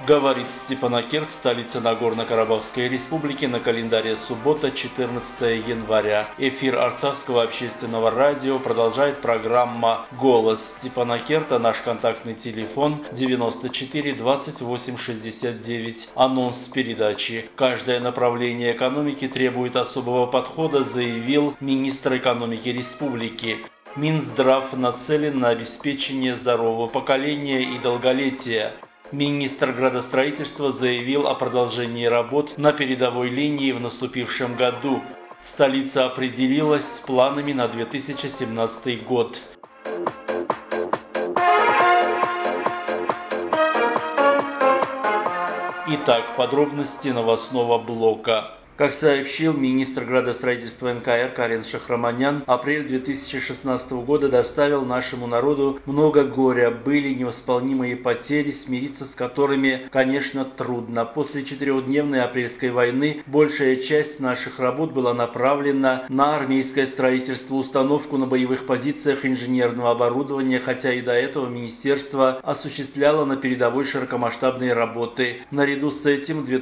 Говорит Степанакерт, столица Нагорно-Карабахской республики, на календаре суббота, 14 января. Эфир Арцахского общественного радио продолжает программа «Голос Степанакерта». Наш контактный телефон 94 28 69. Анонс передачи. Каждое направление экономики требует особого подхода, заявил министр экономики республики. Минздрав нацелен на обеспечение здорового поколения и долголетия. Министр градостроительства заявил о продолжении работ на передовой линии в наступившем году. Столица определилась с планами на 2017 год. Итак, подробности новостного блока. Как сообщил министр градостроительства НКР Карен Шахраманян, апрель 2016 года доставил нашему народу много горя. Были невосполнимые потери, смириться с которыми, конечно, трудно. После 4-дневной апрельской войны большая часть наших работ была направлена на армейское строительство, установку на боевых позициях инженерного оборудования, хотя и до этого министерство осуществляло на передовой широкомасштабные работы. Наряду с этим в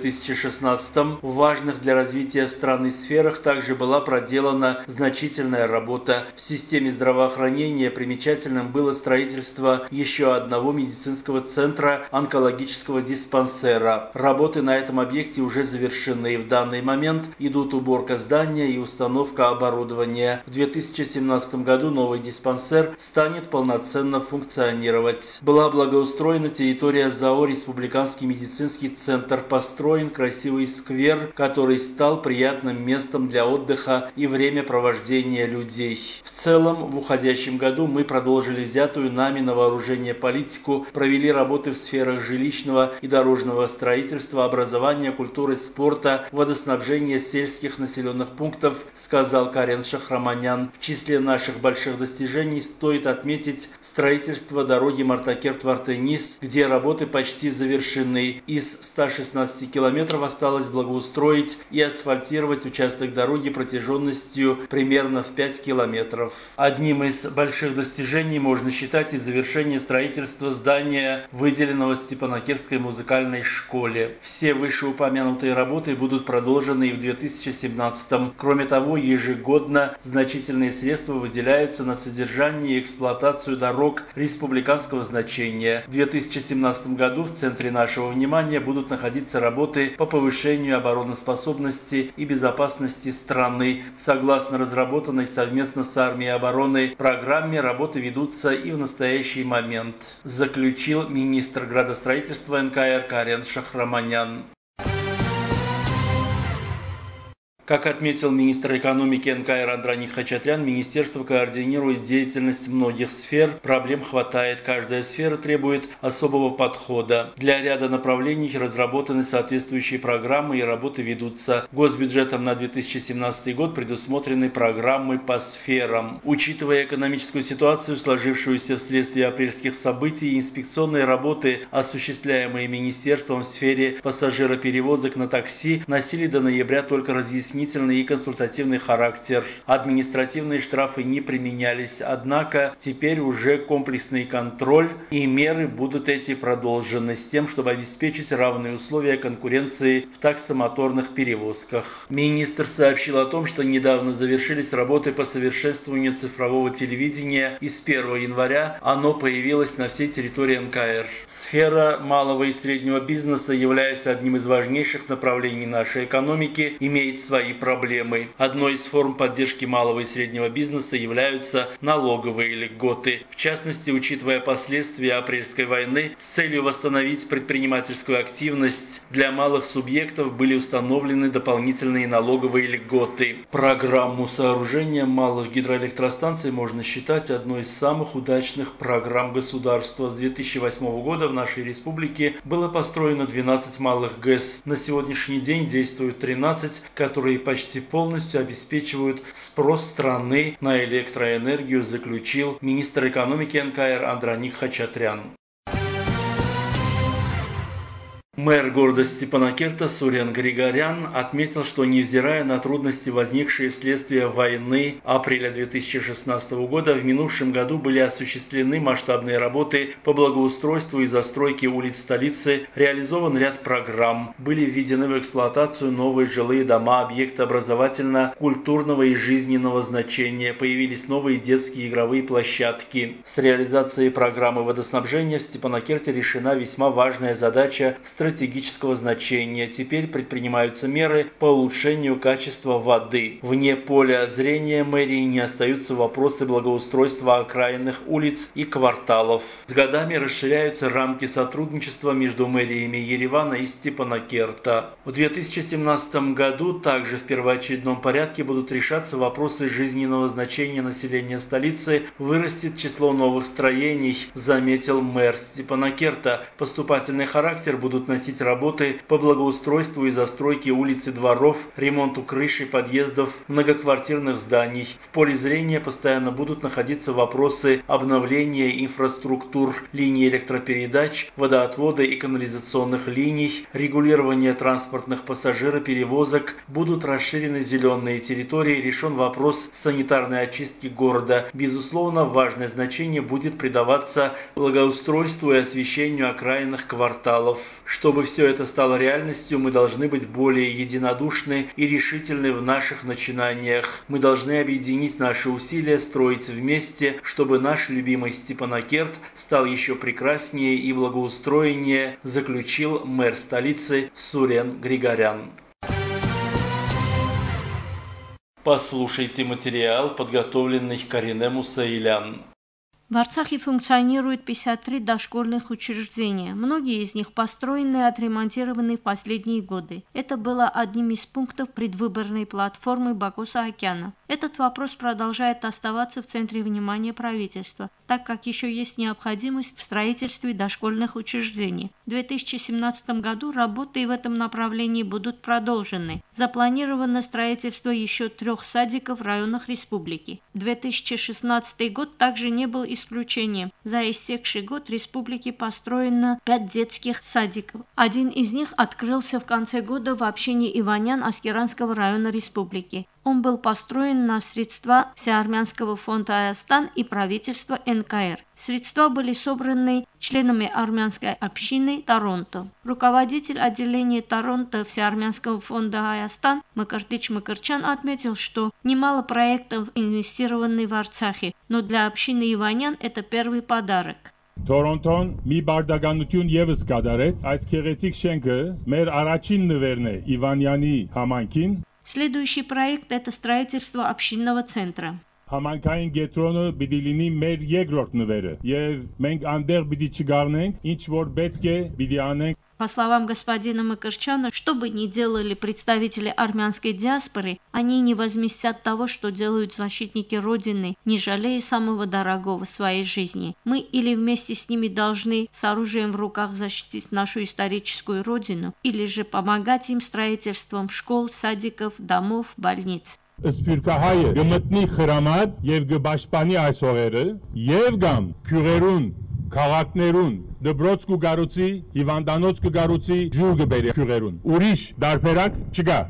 2016 в важных для развития страны сферах также была проделана значительная работа. В системе здравоохранения примечательным было строительство еще одного медицинского центра онкологического диспансера. Работы на этом объекте уже завершены. В данный момент идут уборка здания и установка оборудования. В 2017 году новый диспансер станет полноценно функционировать. Была благоустроена территория ЗАО «Республиканский медицинский центр», построен красивый сквер, который стал приятным местом для отдыха и времяпровождения людей. В целом, в уходящем году мы продолжили взятую нами на вооружение политику, провели работы в сферах жилищного и дорожного строительства, образования, культуры, спорта, водоснабжения сельских населенных пунктов, сказал Карен Шахраманян. В числе наших больших достижений стоит отметить строительство дороги Мартакерт-Вартенис, где работы почти завершены. Из 116 километров осталось благоустроить и асфальтировать участок дороги протяженностью примерно в 5 километров. Одним из больших достижений можно считать и завершение строительства здания, выделенного Степанакертской музыкальной школе. Все вышеупомянутые работы будут продолжены и в 2017. Кроме того, ежегодно значительные средства выделяются на содержание и эксплуатацию дорог республиканского значения. В 2017 году в центре нашего внимания будут находиться работы по повышению обороноспособности и безопасности страны. Согласно разработанной совместно с армией обороны программе, работы ведутся и в настоящий момент, заключил министр градостроительства НКР Карен Шахраманян. Как отметил министр экономики НКР Андраник Хачатрян, министерство координирует деятельность многих сфер. Проблем хватает. Каждая сфера требует особого подхода. Для ряда направлений разработаны соответствующие программы и работы ведутся. Госбюджетом на 2017 год предусмотрены программы по сферам. Учитывая экономическую ситуацию, сложившуюся вследствие апрельских событий, инспекционные работы, осуществляемые министерством в сфере пассажироперевозок на такси, носили до ноября только разъяснительный и консультативный характер. Административные штрафы не применялись, однако теперь уже комплексный контроль и меры будут эти продолжены с тем, чтобы обеспечить равные условия конкуренции в таксомоторных перевозках. Министр сообщил о том, что недавно завершились работы по совершенствованию цифрового телевидения и с 1 января оно появилось на всей территории НКР. Сфера малого и среднего бизнеса, являясь одним из важнейших направлений нашей экономики, имеет свои проблемы. Одной из форм поддержки малого и среднего бизнеса являются налоговые льготы. В частности, учитывая последствия апрельской войны, с целью восстановить предпринимательскую активность для малых субъектов были установлены дополнительные налоговые льготы. Программу сооружения малых гидроэлектростанций можно считать одной из самых удачных программ государства. С 2008 года в нашей республике было построено 12 малых ГЭС. На сегодняшний день действуют 13, которые почти полностью обеспечивают спрос страны на электроэнергию, заключил министр экономики НКР Андраник Хачатрян. Мэр города Степанакерта Сурен Григорян отметил, что невзирая на трудности, возникшие вследствие войны апреля 2016 года, в минувшем году были осуществлены масштабные работы по благоустройству и застройке улиц столицы, реализован ряд программ, были введены в эксплуатацию новые жилые дома, объекты образовательно-культурного и жизненного значения, появились новые детские игровые площадки. С реализацией программы водоснабжения в Степанакерте решена весьма важная задача стратегического значения. Теперь предпринимаются меры по улучшению качества воды. Вне поля зрения мэрии не остаются вопросы благоустройства окраинных улиц и кварталов. С годами расширяются рамки сотрудничества между мэриями Еревана и Степанакерта. В 2017 году также в первоочередном порядке будут решаться вопросы жизненного значения населения столицы. Вырастет число новых строений, заметил мэр Степанакерта. Поступательный характер будут носить работы по благоустройству и застройке улиц и дворов, ремонту крыш и подъездов многоквартирных зданий. В поле зрения постоянно будут находиться вопросы обновления инфраструктур, линий электропередач, водоотвода и канализационных линий, регулирования транспортных пассажироперевозок, будут расширены зеленые территории, решен вопрос санитарной очистки города. Безусловно, важное значение будет придаваться благоустройству и освещению окраинных кварталов. Чтобы все это стало реальностью, мы должны быть более единодушны и решительны в наших начинаниях. Мы должны объединить наши усилия, строить вместе, чтобы наш любимый Степанакерт стал еще прекраснее и благоустроеннее, заключил мэр столицы Сурен Григорян. Послушайте материал, подготовленный Карине Мусаилян. В Арцахе функционирует 53 дошкольных учреждения. Многие из них построены и отремонтированы в последние годы. Это было одним из пунктов предвыборной платформы Баку Саакяна. Этот вопрос продолжает оставаться в центре внимания правительства, так как еще есть необходимость в строительстве дошкольных учреждений. В 2017 году работы в этом направлении будут продолжены. Запланировано строительство еще 3 садиков в районах республики. 2016 год также не был исключением. За истекший год в республике построено 5 детских садиков. Один из них открылся в конце года в общине Иванян Аскеранского района республики. Он был построен на средства Всеармянского фонда Аястан и правительства НКР. Средства были собраны членами армянской общины Торонто. Руководитель отделения Торонто Всеармянского фонда Аястан Макартыч Макарчан отметил, что немало проектов инвестированы в Арцахе, но для общины Иванян это первый подарок. Toronton մի բարդականություն եւս կատարեց այս քեղեցիկ շենքը մեր առաջին նվերն է Իվանյանի համայնքին. Следующий проект – это строительство общинного центра. Համայնքային գետրոնը պիտի լինի մեր երկրորդ նվերը եւ մենք այնտեղ պիտի չգառնենք ինչ որ պետք է պիտի անենք. По словам господина Макарчана, что бы ни делали представители армянской диаспоры, они не возместят того, что делают защитники Родины, не жалея самого дорогого своей жизни. Мы или вместе с ними должны с оружием в руках защитить нашу историческую Родину, или же помогать им строительством школ, садиков, домов, больниц. Սփյուռքահայը գմտնի խրամատ եւ գբաշխանի այս հողերը եւ գամ քյուրերուն քաղաքներուն դբրոց կու գարուցի հիվանդանոց կու գարուցի ջուր գբերի քյուրերուն ուրիշ դարբերակ չկա.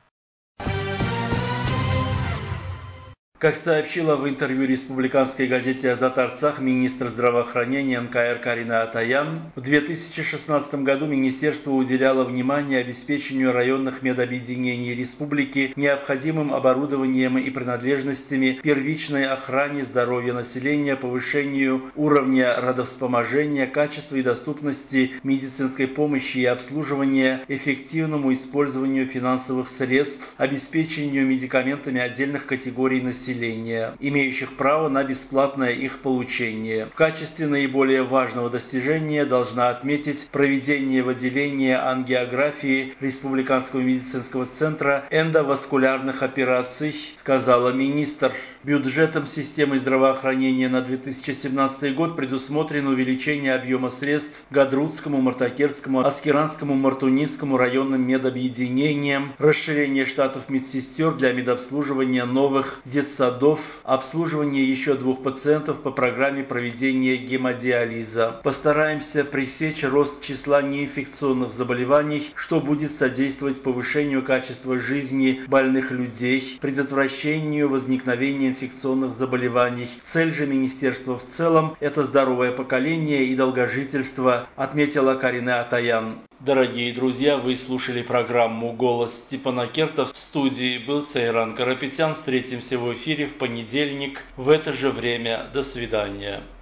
Как сообщила в интервью республиканской газете «Азат Арцах» министр здравоохранения НКР Карина Атаян, в 2016 году министерство уделяло внимание обеспечению районных медобъединений республики необходимым оборудованием и принадлежностями, первичной охране здоровья населения, повышению уровня родовспоможения, качества и доступности медицинской помощи и обслуживания, эффективному использованию финансовых средств, обеспечению медикаментами отдельных категорий населения, имеющих право на бесплатное их получение. В качестве наиболее важного достижения должна отметить проведение в отделении ангиографии Республиканского медицинского центра эндоваскулярных операций, сказала министр. Бюджетом системы здравоохранения на 2017 год предусмотрено увеличение объема средств Гадрутскому, Мартакерскому, Аскеранскому, Мартунинскому районным медобъединениям, расширение штатов медсестер для медобслуживания новых детсадов садов, обслуживание еще 2 пациентов по программе проведения гемодиализа. Постараемся пресечь рост числа неинфекционных заболеваний, что будет содействовать повышению качества жизни больных людей, предотвращению возникновения инфекционных заболеваний. Цель же министерства в целом – это здоровое поколение и долгожительство, отметила Карина Атаян. Дорогие друзья, вы слушали программу «Голос Степанакерта». В студии был Сайран Карапетян. Встретимся в эфире в понедельник в это же время. До свидания.